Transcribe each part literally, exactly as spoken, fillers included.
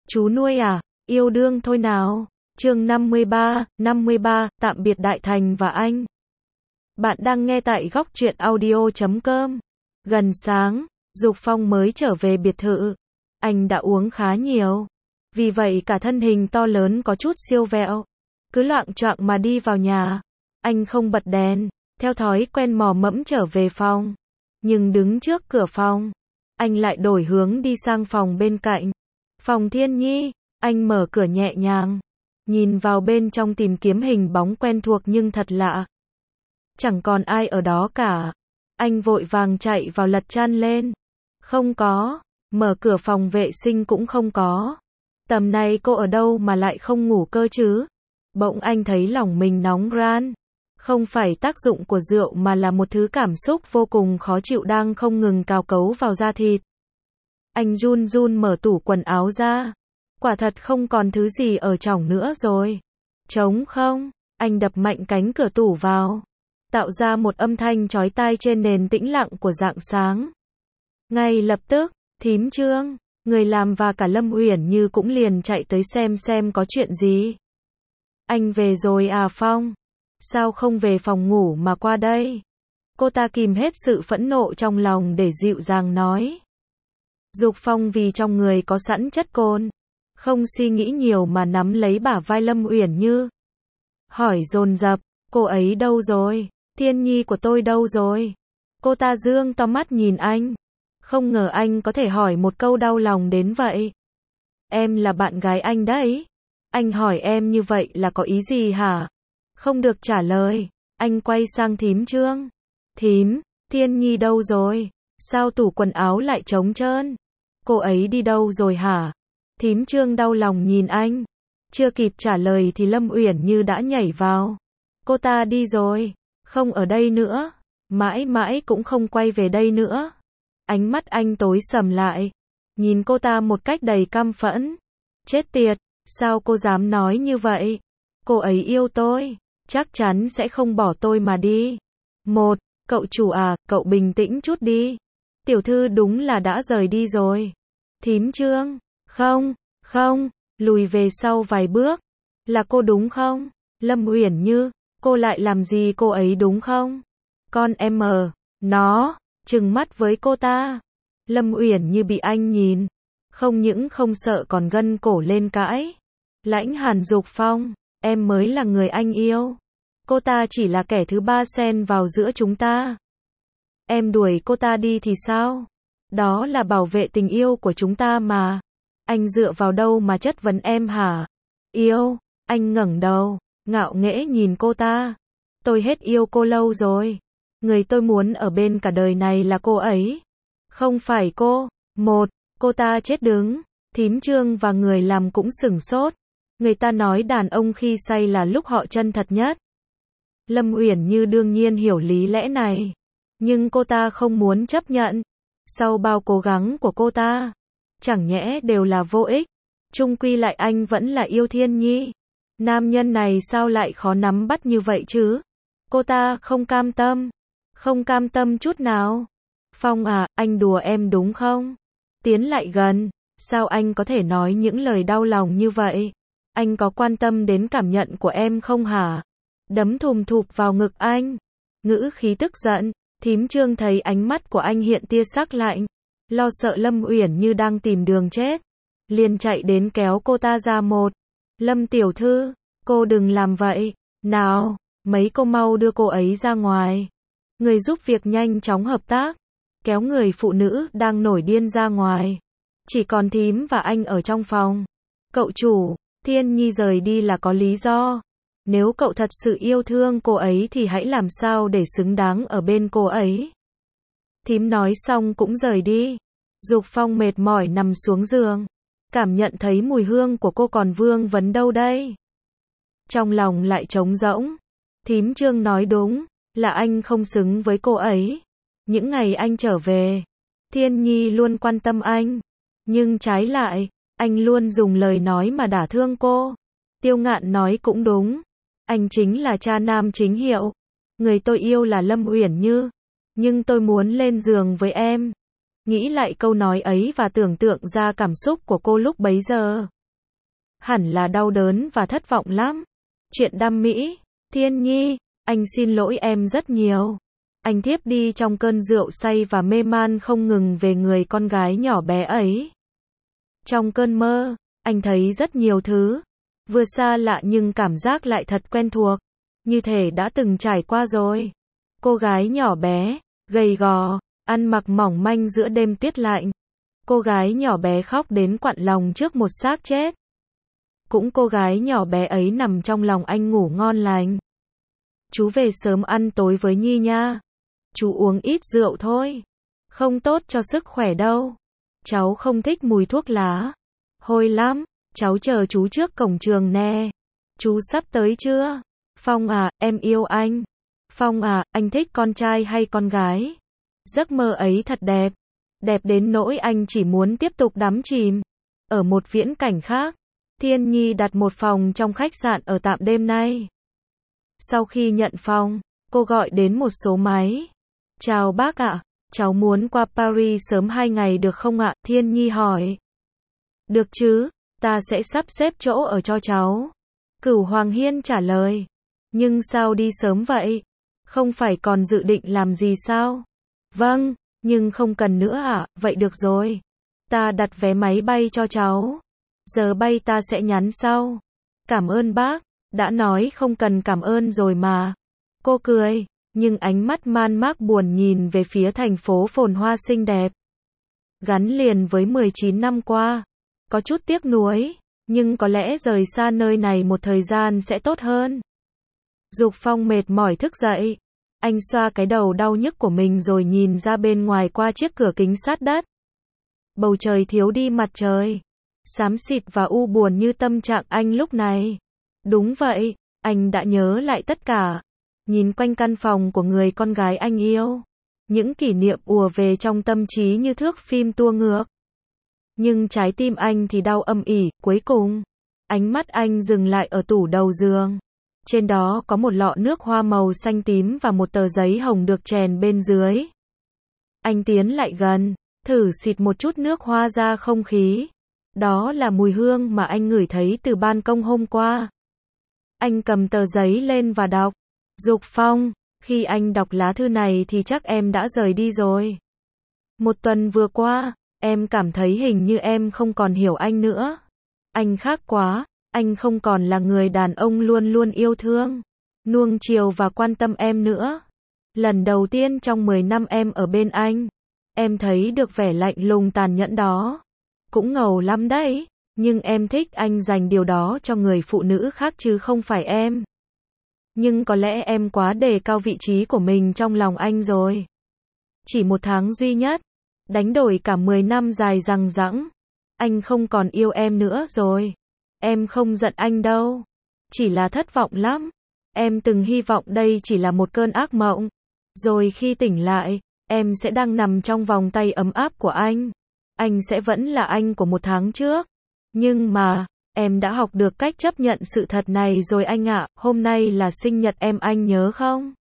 Chú nuôi à, yêu đương thôi nào. Chương năm mươi ba, năm mươi ba, tạm biệt Đại Thành và anh. Bạn đang nghe tại góc truyện audio chấm com. Gần sáng, Dục Phong mới trở về biệt thự. Anh đã uống khá nhiều. Vì vậy cả thân hình to lớn có chút siêu vẹo. Cứ loạng choạng mà đi vào nhà. Anh không bật đèn, theo thói quen mò mẫm trở về phòng. Nhưng đứng trước cửa phòng, anh lại đổi hướng đi sang phòng bên cạnh. Phòng Thiên Nhi, anh mở cửa nhẹ nhàng. Nhìn vào bên trong tìm kiếm hình bóng quen thuộc nhưng thật lạ. Chẳng còn ai ở đó cả. Anh vội vàng chạy vào lật chăn lên. Không có. Mở cửa phòng vệ sinh cũng không có. Tầm này cô ở đâu mà lại không ngủ cơ chứ? Bỗng anh thấy lòng mình nóng ran. Không phải tác dụng của rượu mà là một thứ cảm xúc vô cùng khó chịu đang không ngừng cào cấu vào da thịt. Anh run run mở tủ quần áo ra. Quả thật không còn thứ gì ở trong nữa rồi. Trống không, anh đập mạnh cánh cửa tủ vào. Tạo ra một âm thanh chói tai trên nền tĩnh lặng của rạng sáng. Ngay lập tức, Thím Trương, người làm và cả Lâm Uyển Như cũng liền chạy tới xem xem có chuyện gì. Anh về rồi à Phong? Sao không về phòng ngủ mà qua đây? Cô ta kìm hết sự phẫn nộ trong lòng để dịu dàng nói. Dục Phong vì trong người có sẵn chất cồn, không suy nghĩ nhiều mà nắm lấy bả vai Lâm Uyển Như. Hỏi dồn dập, cô ấy đâu rồi? Thiên Nhi của tôi đâu rồi? Cô ta dương to mắt nhìn anh. Không ngờ anh có thể hỏi một câu đau lòng đến vậy. Em là bạn gái anh đấy. Anh hỏi em như vậy là có ý gì hả? Không được trả lời. Anh quay sang Thím Trương. Thím, Thiên Nhi đâu rồi? Sao tủ quần áo lại trống trơn? Cô ấy đi đâu rồi hả? Thím Trương đau lòng nhìn anh. Chưa kịp trả lời thì Lâm Uyển Như đã nhảy vào. Cô ta đi rồi. Không ở đây nữa. Mãi mãi cũng không quay về đây nữa. Ánh mắt anh tối sầm lại. Nhìn cô ta một cách đầy căm phẫn. Chết tiệt, sao cô dám nói như vậy? Cô ấy yêu tôi. Chắc chắn sẽ không bỏ tôi mà đi. Một, cậu chủ à, cậu bình tĩnh chút đi. Tiểu thư đúng là đã rời đi rồi. Thím Trương, không, không, lùi về sau vài bước. Là cô đúng không? Lâm Uyển Như, cô lại làm gì cô ấy đúng không? Con em mờ, nó, trừng mắt với cô ta. Lâm Uyển Như bị anh nhìn. Không những không sợ còn gân cổ lên cãi. Lãnh Hàn Dục Phong, em mới là người anh yêu. Cô ta chỉ là kẻ thứ ba xen vào giữa chúng ta. Em đuổi cô ta đi thì sao? Đó là bảo vệ tình yêu của chúng ta mà. Anh dựa vào đâu mà chất vấn em hả? Yêu, anh ngẩng đầu, ngạo nghễ nhìn cô ta. Tôi hết yêu cô lâu rồi. Người tôi muốn ở bên cả đời này là cô ấy. Không phải cô. Một, cô ta chết đứng. Thím Trương và người làm cũng sửng sốt. Người ta nói đàn ông khi say là lúc họ chân thật nhất. Lâm Uyển Như đương nhiên hiểu lý lẽ này. Nhưng cô ta không muốn chấp nhận. Sau bao cố gắng của cô ta, chẳng nhẽ đều là vô ích. Chung quy lại anh vẫn là yêu Thiên Nhi. Nam nhân này sao lại khó nắm bắt như vậy chứ? Cô ta không cam tâm. Không cam tâm chút nào. Phong à, anh đùa em đúng không? Tiến lại gần. Sao anh có thể nói những lời đau lòng như vậy? Anh có quan tâm đến cảm nhận của em không hả? Đấm thùm thụp vào ngực anh. Ngữ khí tức giận. Thím Trương thấy ánh mắt của anh hiện tia sắc lạnh. Lo sợ Lâm Uyển Như đang tìm đường chết. Liền chạy đến kéo cô ta ra một. Lâm tiểu thư, cô đừng làm vậy. Nào, mấy cô mau đưa cô ấy ra ngoài. Người giúp việc nhanh chóng hợp tác. Kéo người phụ nữ đang nổi điên ra ngoài. Chỉ còn thím và anh ở trong phòng. Cậu chủ, Thiên Nhi rời đi là có lý do. Nếu cậu thật sự yêu thương cô ấy thì hãy làm sao để xứng đáng ở bên cô ấy. Thím nói xong cũng rời đi. Dục Phong mệt mỏi nằm xuống giường. Cảm nhận thấy mùi hương của cô còn vương vấn đâu đây. Trong lòng lại trống rỗng. Thím Trương nói đúng, là anh không xứng với cô ấy. Những ngày anh trở về, Thiên Nhi luôn quan tâm anh. Nhưng trái lại, anh luôn dùng lời nói mà đả thương cô. Tiêu Ngạn nói cũng đúng. Anh chính là cha nam chính hiệu. Người tôi yêu là Lâm Uyển Như. Nhưng tôi muốn lên giường với em. Nghĩ lại câu nói ấy và tưởng tượng ra cảm xúc của cô lúc bấy giờ. hẳn là đau đớn và thất vọng lắm. Chuyện đam mỹ, Thiên Nhi, anh xin lỗi em rất nhiều. Anh thiếp đi trong cơn rượu say và mê man không ngừng về người con gái nhỏ bé ấy. Trong cơn mơ, anh thấy rất nhiều thứ, vừa xa lạ nhưng cảm giác lại thật quen thuộc, như thể đã từng trải qua rồi. Cô gái nhỏ bé, gầy gò, ăn mặc mỏng manh giữa đêm tuyết lạnh. Cô gái nhỏ bé khóc đến quặn lòng trước một xác chết. Cũng cô gái nhỏ bé ấy nằm trong lòng anh ngủ ngon lành. Chú về sớm ăn tối với Nhi nha. Chú uống ít rượu thôi. Không tốt cho sức khỏe đâu. Cháu không thích mùi thuốc lá. Hôi lắm. Cháu chờ chú trước cổng trường nè. Chú sắp tới chưa? Phong à, em yêu anh. Phong à, anh thích con trai hay con gái? Giấc mơ ấy thật đẹp. Đẹp đến nỗi anh chỉ muốn tiếp tục đắm chìm. Ở một viễn cảnh khác, Thiên Nhi đặt một phòng trong khách sạn ở tạm đêm nay. Sau khi nhận phòng, cô gọi đến một số máy. Chào bác ạ, cháu muốn qua Paris sớm hai ngày được không ạ? Thiên Nhi hỏi. Được chứ, ta sẽ sắp xếp chỗ ở cho cháu. Cửu Hoàng Hiên trả lời. Nhưng sao đi sớm vậy? Không phải còn dự định làm gì sao? Vâng, nhưng không cần nữa ạ, vậy được rồi. Ta đặt vé máy bay cho cháu. Giờ bay ta sẽ nhắn sau. Cảm ơn bác, đã nói không cần cảm ơn rồi mà. Cô cười, nhưng ánh mắt man mác buồn nhìn về phía thành phố phồn hoa xinh đẹp. Gắn liền với mười chín năm qua. Có chút tiếc nuối, nhưng có lẽ rời xa nơi này một thời gian sẽ tốt hơn. Dục Phong mệt mỏi thức dậy. Anh xoa cái đầu đau nhức của mình rồi nhìn ra bên ngoài qua chiếc cửa kính sát đất. Bầu trời thiếu đi mặt trời. Xám xịt và u buồn như tâm trạng anh lúc này. Đúng vậy, anh đã nhớ lại tất cả. Nhìn quanh căn phòng của người con gái anh yêu. Những kỷ niệm ùa về trong tâm trí như thước phim tua ngược. Nhưng trái tim anh thì đau âm ỉ, cuối cùng. Ánh mắt anh dừng lại ở tủ đầu giường. Trên đó có một lọ nước hoa màu xanh tím và một tờ giấy hồng được chèn bên dưới. Anh tiến lại gần, thử xịt một chút nước hoa ra không khí. Đó là mùi hương mà anh ngửi thấy từ ban công hôm qua. Anh cầm tờ giấy lên và đọc. Dục Phong, khi anh đọc lá thư này thì chắc em đã rời đi rồi. Một tuần vừa qua, em cảm thấy hình như em không còn hiểu anh nữa. Anh khác quá, anh không còn là người đàn ông luôn luôn yêu thương, nuông chiều và quan tâm em nữa. Lần đầu tiên trong mười năm em ở bên anh, em thấy được vẻ lạnh lùng tàn nhẫn đó. Cũng ngầu lắm đấy, nhưng em thích anh dành điều đó cho người phụ nữ khác chứ không phải em. Nhưng có lẽ em quá đề cao vị trí của mình trong lòng anh rồi. Chỉ một tháng duy nhất, đánh đổi cả mười năm dài dằng dẵng. Anh không còn yêu em nữa rồi. Em không giận anh đâu. Chỉ là thất vọng lắm. Em từng hy vọng đây chỉ là một cơn ác mộng. Rồi khi tỉnh lại, em sẽ đang nằm trong vòng tay ấm áp của anh. Anh sẽ vẫn là anh của một tháng trước. Nhưng mà, em đã học được cách chấp nhận sự thật này rồi anh ạ. Hôm nay là sinh nhật em, anh nhớ không?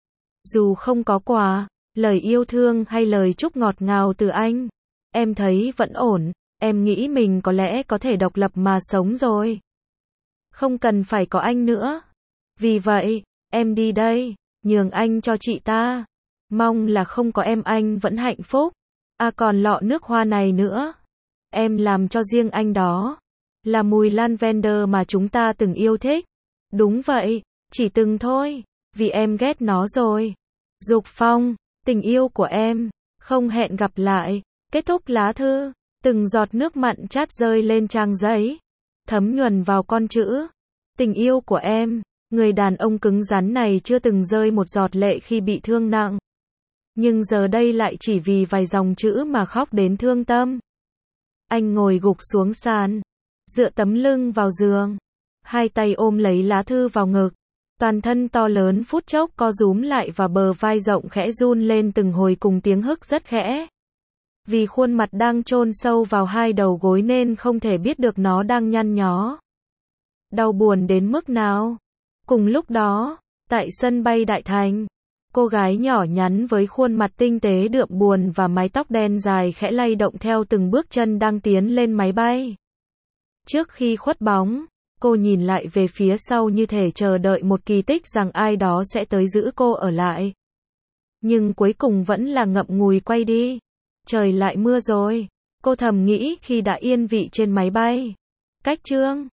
Dù không có quà, lời yêu thương hay lời chúc ngọt ngào từ anh, em thấy vẫn ổn. Em nghĩ mình có lẽ có thể độc lập mà sống rồi. Không cần phải có anh nữa. Vì vậy, em đi đây, nhường anh cho chị ta. Mong là không có em anh vẫn hạnh phúc. À còn lọ nước hoa này nữa. Em làm cho riêng anh đó. Là mùi lavender mà chúng ta từng yêu thích. Đúng vậy, chỉ từng thôi. Vì em ghét nó rồi. Dục Phong, tình yêu của em. Không hẹn gặp lại. Kết thúc lá thư. Từng giọt nước mặn chát rơi lên trang giấy. Thấm nhuần vào con chữ. Tình yêu của em. Người đàn ông cứng rắn này chưa từng rơi một giọt lệ khi bị thương nặng. Nhưng giờ đây lại chỉ vì vài dòng chữ mà khóc đến thương tâm. Anh ngồi gục xuống sàn. Dựa tấm lưng vào giường. Hai tay ôm lấy lá thư vào ngực. Toàn thân to lớn phút chốc co rúm lại và bờ vai rộng khẽ run lên từng hồi cùng tiếng hức rất khẽ. Vì khuôn mặt đang chôn sâu vào hai đầu gối nên không thể biết được nó đang nhăn nhó. Đau buồn đến mức nào? Cùng lúc đó, tại sân bay Đại Thành, cô gái nhỏ nhắn với khuôn mặt tinh tế đượm buồn và mái tóc đen dài khẽ lay động theo từng bước chân đang tiến lên máy bay. Trước khi khuất bóng, cô nhìn lại về phía sau như thể chờ đợi một kỳ tích rằng ai đó sẽ tới giữ cô ở lại. Nhưng cuối cùng vẫn là ngậm ngùi quay đi. Trời lại mưa rồi, cô thầm nghĩ khi đã yên vị trên máy bay. Cách chương